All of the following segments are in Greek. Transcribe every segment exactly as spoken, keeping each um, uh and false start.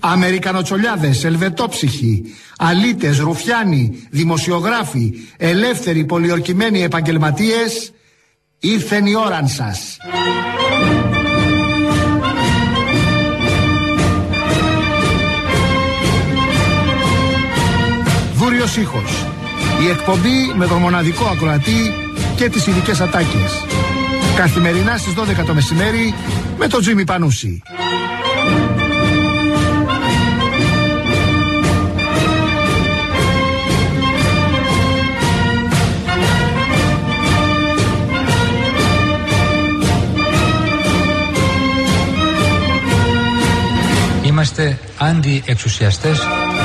Αμερικανοτσολιάδες, ελβετόψυχοι, αλήτες, ρουφιάνοι, δημοσιογράφοι, ελεύθεροι, πολιορκημένοι επαγγελματίες, ήρθεν η ώραν σας. Βούριος ήχος. Η εκπομπή με τον μοναδικό ακροατή και τις ειδικές ατάκες. Καθημερινά στις δώδεκα το μεσημέρι με τον Τζίμι Πανούση. Είμαστε αντιεξουσιαστές.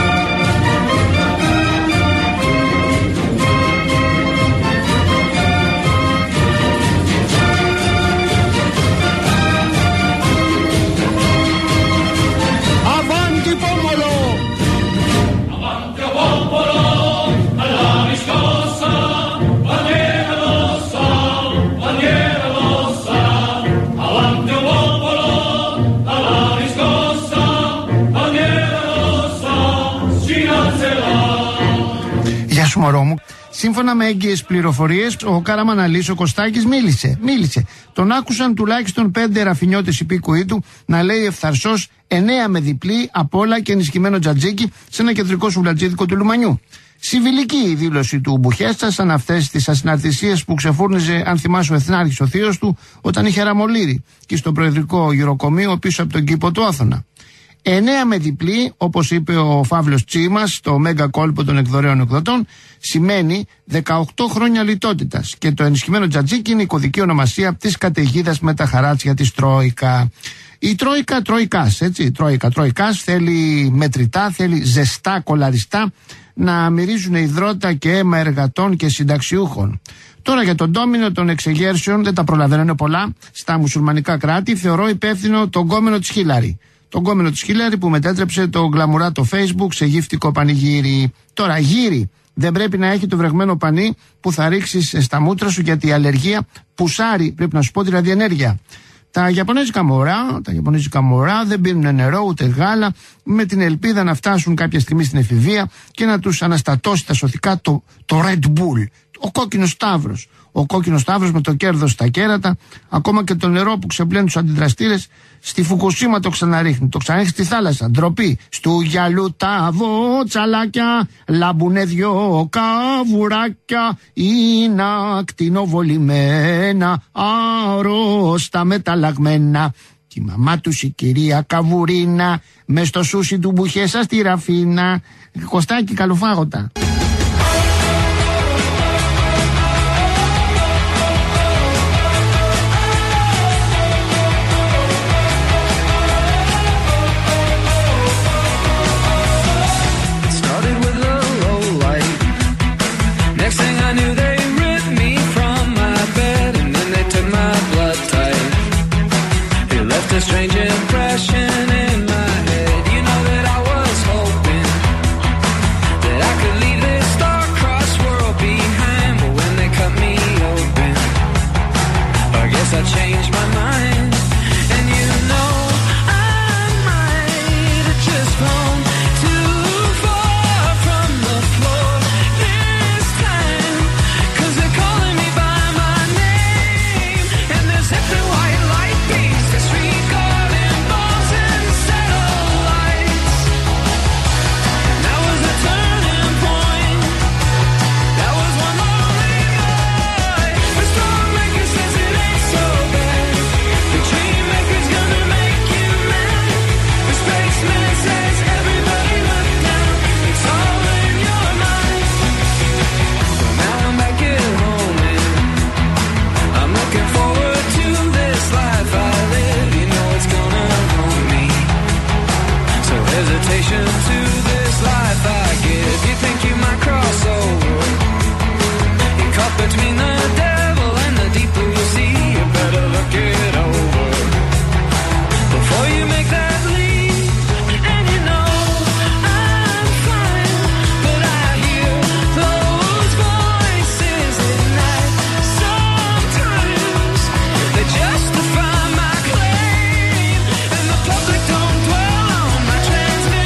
Μωρό μου. Σύμφωνα με έγκυες πληροφορίες, ο Καραμαναλής, ο Κωστάκης, μίλησε. Μίλησε. Τον άκουσαν τουλάχιστον πέντε ραφινιώτες υπήκοοι του να λέει ευθαρσώς εννέα με διπλή απ' όλα και ενισχυμένο τζατζίκι σε ένα κεντρικό σουβλατζίδικο του Λουμανιού. Συμβιλική η δήλωση του Μπουχέστα σαν αυτές τις ασυναρτησίες που ξεφούρνιζε, αν θυμάσαι, ο Εθνάρχης ο θείος του όταν είχε ραμολύρι και στο προεδρικό γυροκομείο πίσω από τον κήπο του Άθωνα. Εννέα με διπλή, όπως είπε ο Φαύλος Τσίμας στο μέγα κόλπο των εκδορέων εκδοτών, σημαίνει δεκαοκτώ χρόνια λιτότητας και το ενισχυμένο τζατζίκι είναι η κωδική ονομασία της καταιγίδας με τα χαράτσια της Τρόικα. Η Τρόικα, Τροϊκάς, έτσι, Τρόικα, Τροϊκάς θέλει μετρητά, θέλει ζεστά, κολαριστά να μυρίζουν υδρότα και αίμα εργατών και συνταξιούχων. Τώρα για τον ντόμινο των εξεγέρσεων, δεν τα προλαβαίνω πολλά, στα μουσουλμανικά κράτη θεωρώ υπεύθυνο τον κόμενο της Χίλαρη. Τον κόμενο της Χίλαρη που μετέτρεψε το γκλαμουράτο Facebook σε γύφτικο πανηγύρι. Τώρα γύρι δεν πρέπει να έχει το βρεγμένο πανί που θα ρίξεις στα μούτρα σου, γιατί η αλλεργία πουσάρει, πρέπει να σου πω, δηλαδή ενέργεια. Τα Ιαπωνέζικα μωρά, τα Ιαπωνέζικα μωρά δεν πίνουν νερό ούτε γάλα, με την ελπίδα να φτάσουν κάποια στιγμή στην εφηβεία και να τους αναστατώσει τα σωθικά το, το Red Bull, ο κόκκινος σταύρος. Ο κόκκινος σταύρος με το κέρδος στα κέρατα, ακόμα και το νερό που ξεπλένει τους αντιδραστήρες, στη Φουκουσίμα το ξαναρίχνει, το ξαναρίχνει στη θάλασσα. Ντροπή. Στου γυαλού τα βοτσαλάκια, λαμπουνε δυο καβουράκια, είναι ακτινοβολημένα, άρρωστα μεταλλαγμένα. Και η μαμά τους, η κυρία Καβουρίνα, μες στο σούσι του Μπουχέσα στη Ραφίνα. Κωστάκι, καλοφάγωτα. Strange impression in my head. You know that I was hoping that I could leave this star-crossed world behind, but when they cut me open, I guess I changed my mind. And you know I might have just flown too far from the floor this time, 'cause they're calling me by my name, and there's hippie white light beams that street to this life I give. You think you might cross over? You're caught between the devil and the deep blue sea. You better look it over before you make that leap. And you know I'm fine, but I hear those voices at night. Sometimes they justify my claim, and the public don't dwell on my transmission.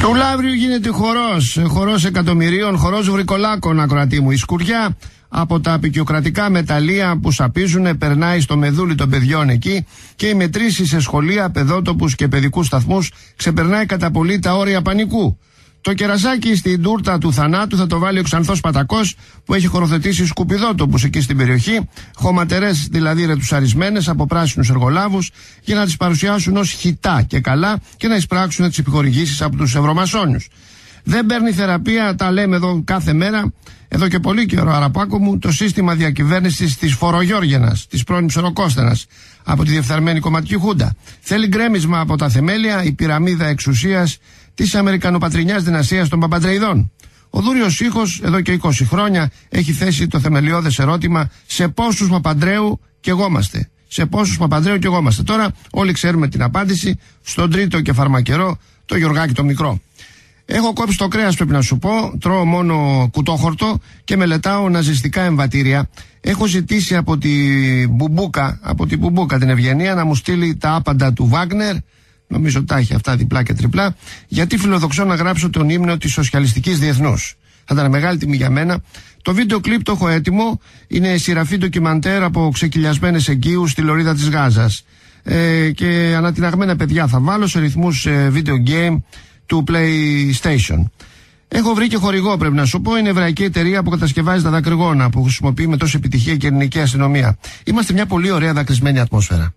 Του Λαύριου γίνεται χορός, χορός εκατομμυρίων, χορός βρικολάκων, ακροατή μου. Η σκουριά από τα απεικιοκρατικά μεταλλεία που σαπίζουνε περνάει στο μεδούλι των παιδιών εκεί και οι μετρήσεις σε σχολεία, παιδότοπους και παιδικούς σταθμούς ξεπερνάει κατά πολύ τα όρια πανικού. Το κερασάκι στην τούρτα του θανάτου θα το βάλει ο Ξανθός Πατακός που έχει χωροθετήσει σκουπιδότοπους εκεί στην περιοχή, χωματερές δηλαδή ρετουσαρισμένες από πράσινους εργολάβους, για να τις παρουσιάσουν ως χιτά και καλά και να εισπράξουν τις επιχορηγήσεις από τους ευρωμασόνιους. Δεν παίρνει θεραπεία, τα λέμε εδώ κάθε μέρα, εδώ και πολύ καιρό, Αραπάκο μου, το σύστημα διακυβέρνησης της Φορογιώργενας, της πρώην Ψωροκόστενας, από τη διεφθαρμένη κομματική χούντα. Θέλει γκρέμισμα από τα θεμέλια η πυραμίδα εξουσίας της Αμερικανοπατρινιάς δυναστείας των Παπαντρεϊδών. Ο Δούριος Ήχος εδώ και είκοσι χρόνια έχει θέσει το θεμελιώδες ερώτημα σε πόσους Παπαντρέου κι εγώμαστε. Σε πόσους Παπαντρέου κι εγώμαστε. Τώρα όλοι ξέρουμε την απάντηση, στον τρίτο και φαρμακερό, το Γιωργάκι το μικρό. Έχω κόψει το κρέας, πρέπει να σου πω, τρώω μόνο κουτόχορτο και μελετάω ναζιστικά εμβατήρια. Έχω ζητήσει από τη Μπουμπούκα, από τη Μπουμπούκα την Ευγενία, να μου στείλει τα άπαντα του Βάγνερ. Νομίζω ότι τα έχει αυτά διπλά και τριπλά, γιατί φιλοδοξώ να γράψω τον ύμνο της Σοσιαλιστικής Διεθνούς. Θα ήταν μεγάλη τιμή για μένα. Το βίντεο κλιπ το έχω έτοιμο. Είναι σειραφή ντοκιμαντέρ από ξεκυλιασμένες εγκύους στη λωρίδα της Γάζας. Ε, και ανατιναγμένα παιδιά θα βάλω σε ρυθμούς ε, video game του PlayStation. Έχω βρει και χορηγό, πρέπει να σου πω. Είναι εβραϊκή εταιρεία που κατασκευάζει τα δακρυγόνα που χρησιμοποιεί με τόση επιτυχία και η ελληνική αστυνομία. Είμαστε μια πολύ ωραία δακρυσμένη ατμόσφαιρα.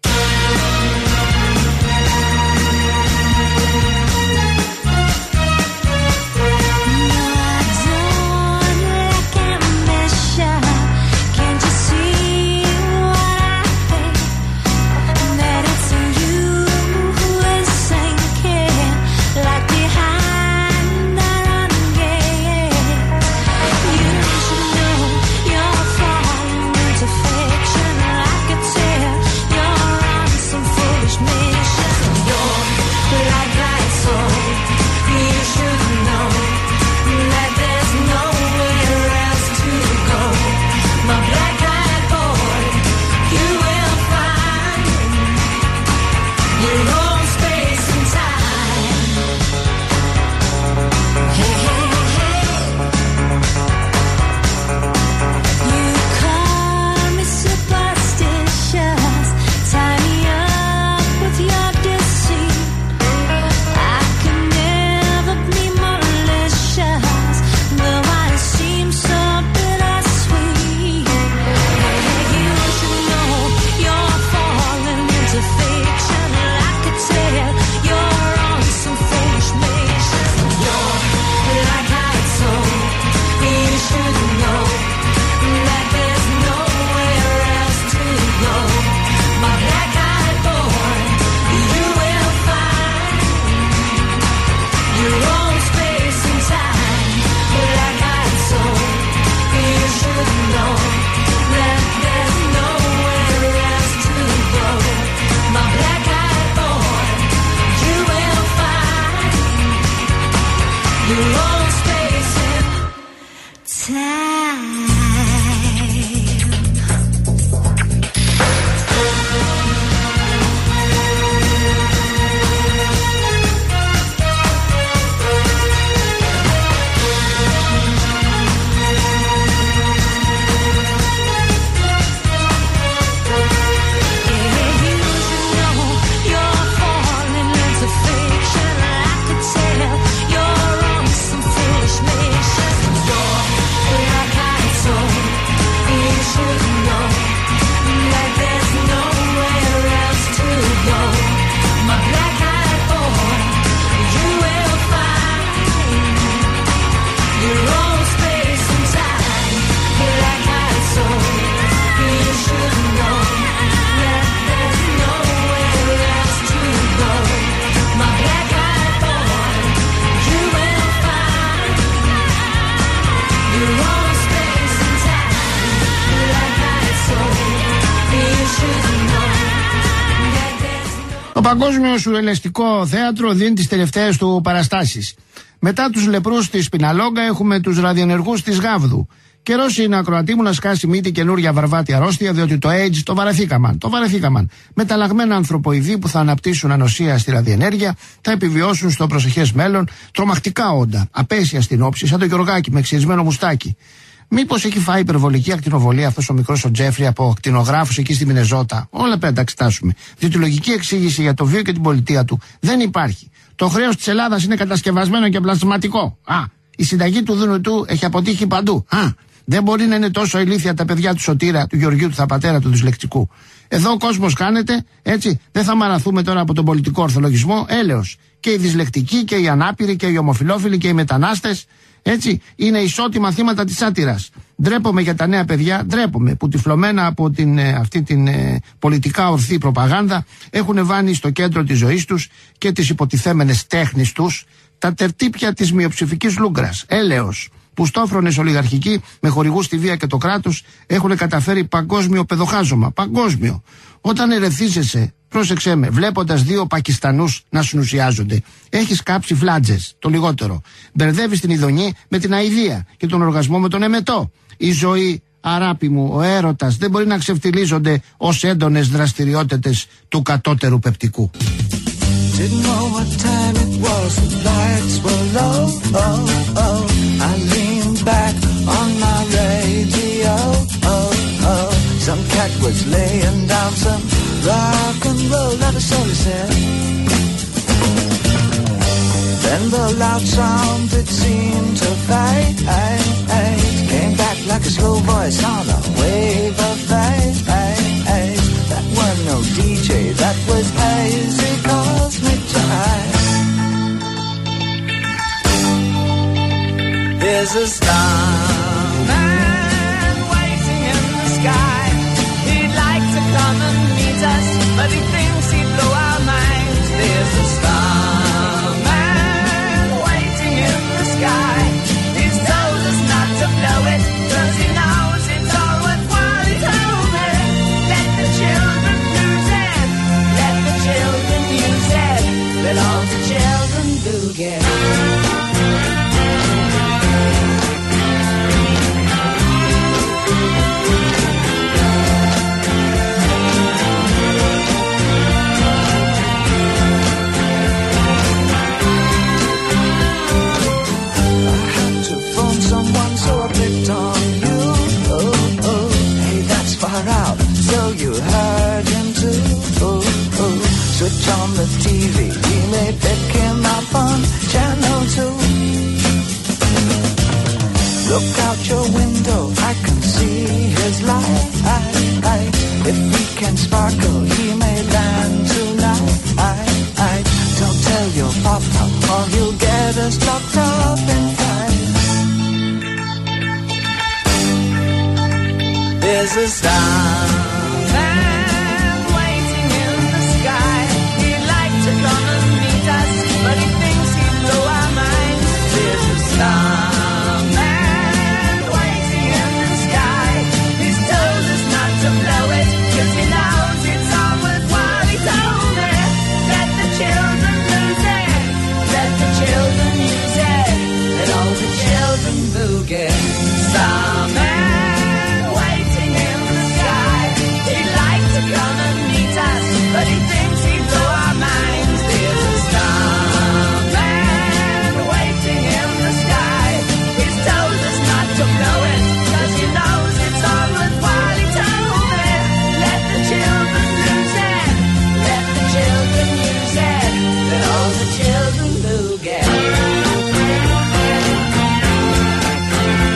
Το Παγκόσμιο Σουρεαλιστικό Θέατρο δίνει τις τελευταίες του παραστάσεις. Μετά τους λεπρούς της Πιναλόγκα έχουμε τους ραδιενεργούς της Γάβδου. Καιρός είναι, ακροατή μου, να σκάσει μύτη καινούρια βαρβάτη αρρώστια, διότι το AIDS το βαρεθήκαμαν. Το βαρεθήκαμαν. Μεταλλαγμένα ανθρωποειδή που θα αναπτύσσουν ανοσία στη ραδιενέργεια, θα επιβιώσουν στο προσεχές μέλλον τρομακτικά όντα, απέσια στην όψη, σαν το Γιωργάκι με ξυρισμένο μουστάκι. Μήπως έχει φάει υπερβολική ακτινοβολία αυτός ο μικρός ο Τζέφρι από ακτινογράφους εκεί στη Μινεζότα? Όλα πέρα τα εξετάσουμε. Διότι λογική εξήγηση για το βίο και την πολιτεία του δεν υπάρχει. Το χρέος της Ελλάδας είναι κατασκευασμένο και πλασματικό. Α, η συνταγή του Δουνουτού έχει αποτύχει παντού. Α, δεν μπορεί να είναι τόσο ηλίθια τα παιδιά του Σωτήρα, του Γεωργίου, του Θαπατέρα, του δυσλεκτικού. Εδώ ο κόσμος κάνεται, έτσι, δεν θα μαραθούμε τώρα από τον πολιτικό ορθολογισμό, έλεος. Και οι δυσλεκτικοί και οι ανάπηροι και οι ομοφυλόφιλοι και οι μετανάστες, έτσι, είναι ισότιμα θύματα της σάτυρας. Ντρέπομαι για τα νέα παιδιά, ντρέπομαι που τυφλωμένα από την, ε, αυτή την ε, πολιτικά ορθή προπαγάνδα έχουν βάλει στο κέντρο της ζωής τους και τις υποτιθέμενες τέχνης τους τα τερτύπια της μειοψηφικής λούγκρας. Έλεος. Που στόφρονες ολιγαρχικοί με χορηγούς στη βία και το κράτος έχουν καταφέρει παγκόσμιο παιδοχάζωμα. Παγκόσμιο. Όταν ερεθίζεσαι, πρόσεξέ με, βλέποντας δύο Πακιστανούς να συνουσιάζονται, έχεις κάψει φλάτζες, το λιγότερο. Μπερδεύεις την ειδονή με την αηδία και τον οργασμό με τον εμετό. Η ζωή, αράπη μου, ο έρωτας δεν μπορεί να ξεφτιλίζονται ως έντονες δραστηριότητες του κατώτερου πεπτικού. Didn't know what time it was, the lights were low, oh, oh. I leaned back on my radio, oh, oh. Some cat was laying down some rock and roll, that is all he said. Then the loud sound, it seemed to fade, came back like a slow voice on a wave of fate. That was no D J, that was hazy cosmic jive. There's a starman waiting in the sky. He'd like to come and meet us, but he thinks he'd blow our minds. There's a starman waiting in the sky. He's told us not to blow it, 'cause he knows it's all worthwhile. He told me, let the children lose it, let the children use it, let all the children boogie. Switch on the T V, we may pick him up on channel two. Look out your window, I can see his light. If we can sparkle, he may land tonight. Don't tell your papa, or he'll get us locked up in fight. There's a starman waiting in the sky. He'd like to come and meet us, but he thinks he'd blow our minds. There's a starman waiting in the sky. He's told us not to blow it, 'cause he knows it's all worthwhile. He told me, let the children lose it, let the children use it, let all the children boogie. Starman waiting in the sky. He'd like to come and meet us, but he thinks he'd blow our minds. There's a starman waiting in the sky. He's told us not to blow it, 'cause he knows it's all worthwhile. He told me, let the children lose it, let the children use it, let all the children boogie.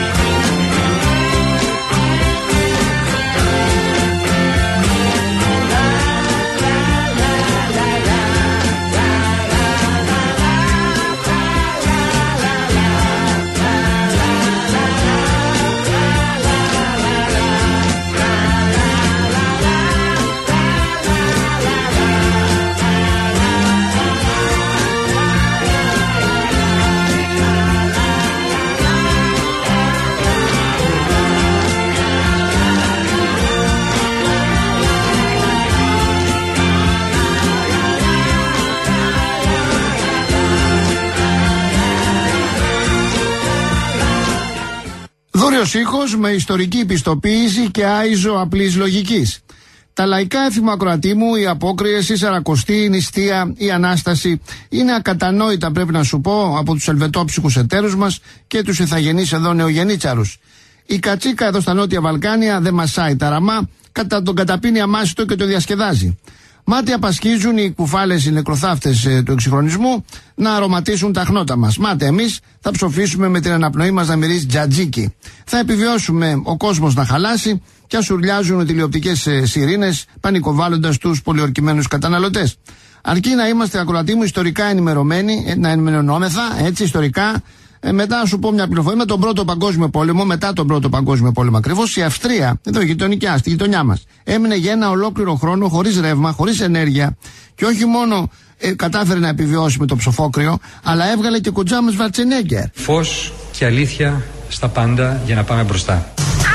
Κύριος ήχος με ιστορική πιστοποίηση και άιζο απλής λογικής. Τα λαϊκά έθιμα ακροατή μου, η απόκριες, η Σαρακοστή, η νηστεία, η Ανάσταση είναι ακατανόητα, πρέπει να σου πω, από τους ελβετόψυχους εταίρους μας και τους ηθαγενείς εδώ νεογεννίτσαρους. Η κατσίκα εδώ στα Νότια Βαλκάνια δεν μασάει τα ραμά, κατά τον καταπίνει αμάσιτο και το διασκεδάζει. Μάτια πασχίζουν οι κουφάλες, οι νεκροθάφτες ε, του εξυγχρονισμού να αρωματίσουν τα χνότα μας. Μάτε εμείς θα ψοφήσουμε με την αναπνοή μας να μυρίζει τζατζίκι. Θα επιβιώσουμε ο κόσμος να χαλάσει και ας ουρλιάζουν τηλεοπτικές ε, σιρήνες πανικοβάλλοντας τους πολιορκημένους καταναλωτές. Αρκεί να είμαστε, ακροατοί μου, ιστορικά ενημερωμένοι, ε, να ενημερωνόμεθα έτσι ιστορικά. Ε, μετά να σου πω μια πληροφορία. Με τον Πρώτο Παγκόσμιο Πόλεμο, μετά τον Πρώτο Παγκόσμιο Πόλεμο ακριβώς, η Αυστρία, εδώ γειτονικιά, στη γειτονιά μας, έμεινε για ένα ολόκληρο χρόνο χωρίς ρεύμα, χωρίς ενέργεια και όχι μόνο ε, κατάφερε να επιβιώσει με το ψοφόκριο, αλλά έβγαλε και κοντζάμες Βαρτσενέγκερ. Φως και αλήθεια στα πάντα για να πάμε μπροστά. Α,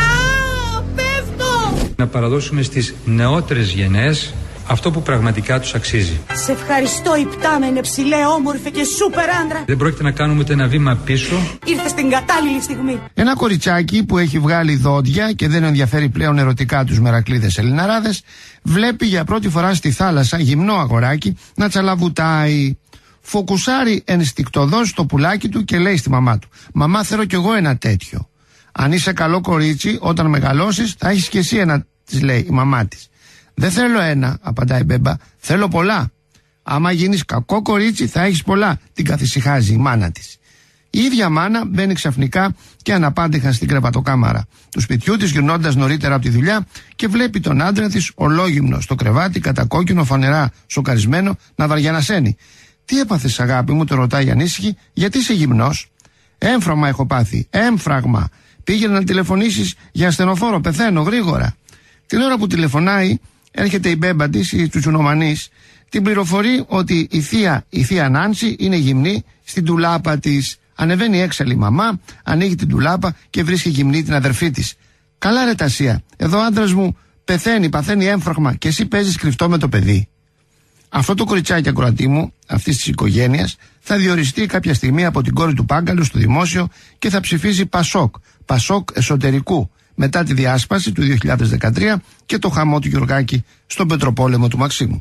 πέφτω! Να παραδώσουμε στις νεότερες γενναίες αυτό που πραγματικά τους αξίζει. Σε ευχαριστώ, υπτάμενε ψηλέ, όμορφε και σούπερ άντρα. Δεν πρόκειται να κάνουμε ούτε ένα βήμα πίσω. Ήρθε στην κατάλληλη στιγμή. Ένα κοριτσάκι που έχει βγάλει δόντια και δεν ενδιαφέρει πλέον ερωτικά τους μερακλείδες Ελληναράδες, βλέπει για πρώτη φορά στη θάλασσα γυμνό αγοράκι να τσαλαβουτάει. Φοκουσάρει ενστικτωδώς το πουλάκι του και λέει στη μαμά του: «Μαμά, θέλω κι εγώ ένα τέτοιο». «Αν είσαι καλό κορίτσι, όταν μεγαλώσεις θα έχεις κι εσύ ένα», της λέει η μαμά της. «Δεν θέλω ένα», απαντάει η μπέμπα, «θέλω πολλά». «Άμα γίνεις κακό κορίτσι θα έχεις πολλά», την καθησυχάζει η μάνα της. Η ίδια μάνα μπαίνει ξαφνικά και αναπάντεχα στην κρεβατοκάμαρα του σπιτιού της, γυρνώντας νωρίτερα από τη δουλειά, και βλέπει τον άντρα της ολόγυμνο στο κρεβάτι, κατακόκκινο, φανερά σοκαρισμένο, να βαριανασένει. «Τι έπαθες, αγάπη μου?» το ρωτάει ανήσυχη. «Γιατί είσαι γυμνός?» «Έμφραγμα έχω πάθει, έμφραγμα. Πήγαινε να τηλεφωνήσεις για ασθενοφόρο, πεθαίνω γρήγορα». Την ώρα που τηλεφωνάει, έρχεται η μπέμπα της, η τσουτσουνομανής, την πληροφορεί ότι η θεία, η θεία Νάνση είναι γυμνή στην τουλάπα της. Ανεβαίνει έξαλλη η μαμά, ανοίγει την τουλάπα και βρίσκει γυμνή την αδερφή της. «Καλά ρε Τασία, εδώ ο άντρας μου πεθαίνει, παθαίνει έμφραγμα και εσύ παίζεις κρυφτό με το παιδί». Αυτό το κοριτσάκι, ακροατή μου, αυτής της οικογένειας, θα διοριστεί κάποια στιγμή από την κόρη του Πάγκαλου στο δημόσιο και θα ψηφίσει Πασόκ, Πασόκ εσωτερικού, μετά τη διάσπαση του δύο χιλιάδες δεκατρία και το χαμό του Γιωργάκη στον Πετροπόλεμο του Μαξίμου.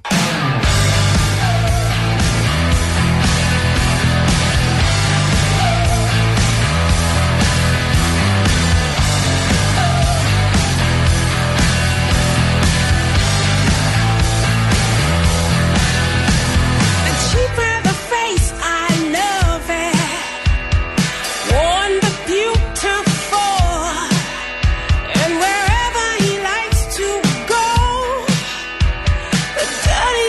Dirty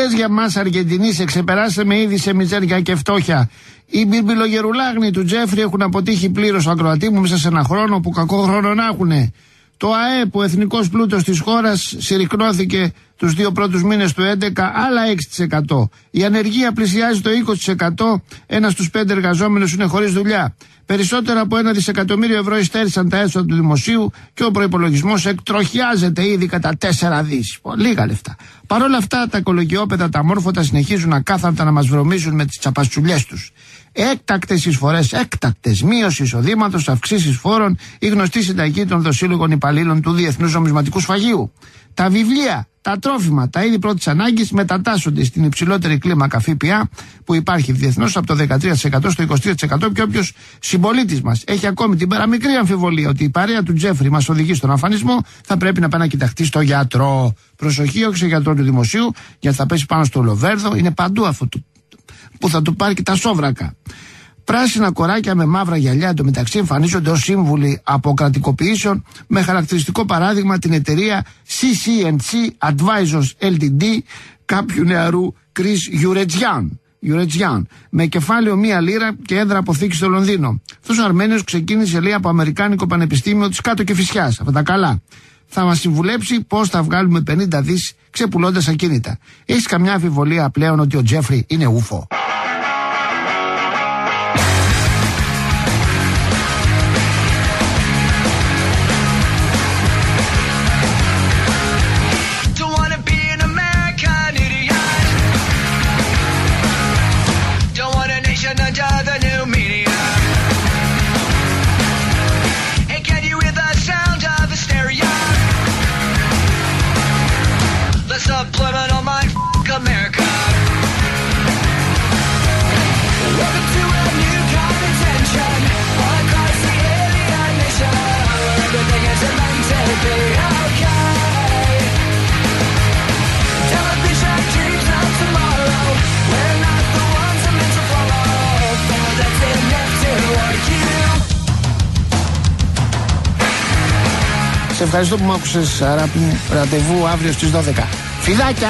λες για μας Αργεντινή, σε ξεπεράσετε με ήδη σε μιζέρια και φτώχεια. Οι μπιρμπιλογερουλάγνοι του Τζέφρι έχουν αποτύχει πλήρως, ακροατή μου, μέσα σε ένα χρόνο που κακό χρόνο να έχουνε. Το ΑΕΠ, ο εθνικός πλούτος της χώρας, συρρικνώθηκε τους δύο πρώτους μήνες του έντεκα άλλα έξι τοις εκατό. Η ανεργία πλησιάζει το είκοσι τοις εκατό, ένας στους πέντε εργαζόμενους είναι χωρίς δουλειά. Περισσότερα από ένα δισεκατομμύριο ευρώ υστέρησαν τα έσοδα του δημοσίου και ο προϋπολογισμός εκτροχιάζεται ήδη κατά τέσσερα δις. Λίγα λεφτά. Παρ' όλα αυτά, τα οικολογιόπεδα, τα μόρφωτα συνεχίζουν ακάθαρτα να μας βρωμίζουν με τις τσαπαστσουλιές τους. Έκτακτες εισφορές, έκτακτες, μείωση εισοδήματος, αυξήσεις φόρων, η γνωστή συνταγή των δοσύλλογων υπαλλήλων του Διεθνούς Νομισματικού Σφαγείου. Τα βιβλία, τα τρόφιμα, τα είδη πρώτης ανάγκης μετατάσσονται στην υψηλότερη κλίμακα ΦΠΑ που υπάρχει διεθνώς από το δεκατρία τοις εκατό στο είκοσι τρία τοις εκατό και όποιος συμπολίτης μας έχει ακόμη την παραμικρή αμφιβολία ότι η παρέα του Τζέφρι μας οδηγεί στον αφανισμό, θα πρέπει να πάει να κοιταχτεί στο γιατρό. Προσοχή, όχι σε γιατρό του δημοσίου, γιατί θα πέσει πάνω στο λοβέρδο, είναι παντού αυτό που θα του πάρει και τα σόβρακα. Πράσινα κοράκια με μαύρα γυαλιά εντωμεταξύ εμφανίζονται ως σύμβουλοι αποκρατικοποιήσεων, με χαρακτηριστικό παράδειγμα την εταιρεία σι σι εντ σι Advisors ελ τι ντι κάποιου νεαρού Chris Γιουρετζιάν, Γιουρετζιάν, με κεφάλαιο μία λίρα και έδρα αποθήκη στο Λονδίνο. Αυτός ο Αρμένιος ξεκίνησε, λέει, από Αμερικάνικο Πανεπιστήμιο της Κάτω και Φυσιάς. Αυτά τα καλά. Θα μας συμβουλέψει πώς θα βγάλουμε πενήντα δις ξεπουλώντας ακίνητα. Έχεις καμιά αμφιβολία πλέον ότι ο Τζέφρι είναι ούφο? Σε ευχαριστώ που μου άκουσες, αγάπη μου. Ραντεβού αύριο στις δώδεκα. Φιλάκια!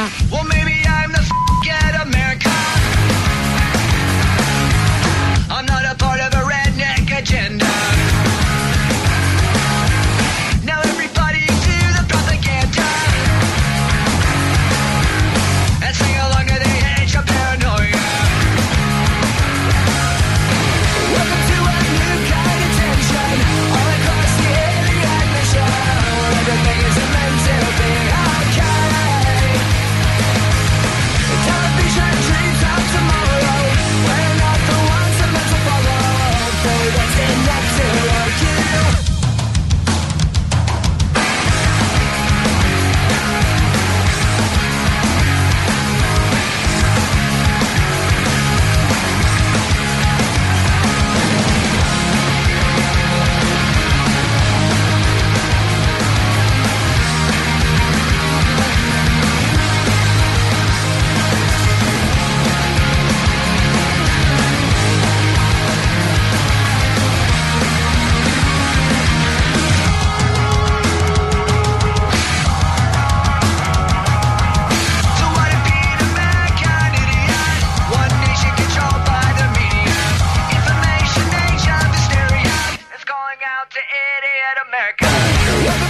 America.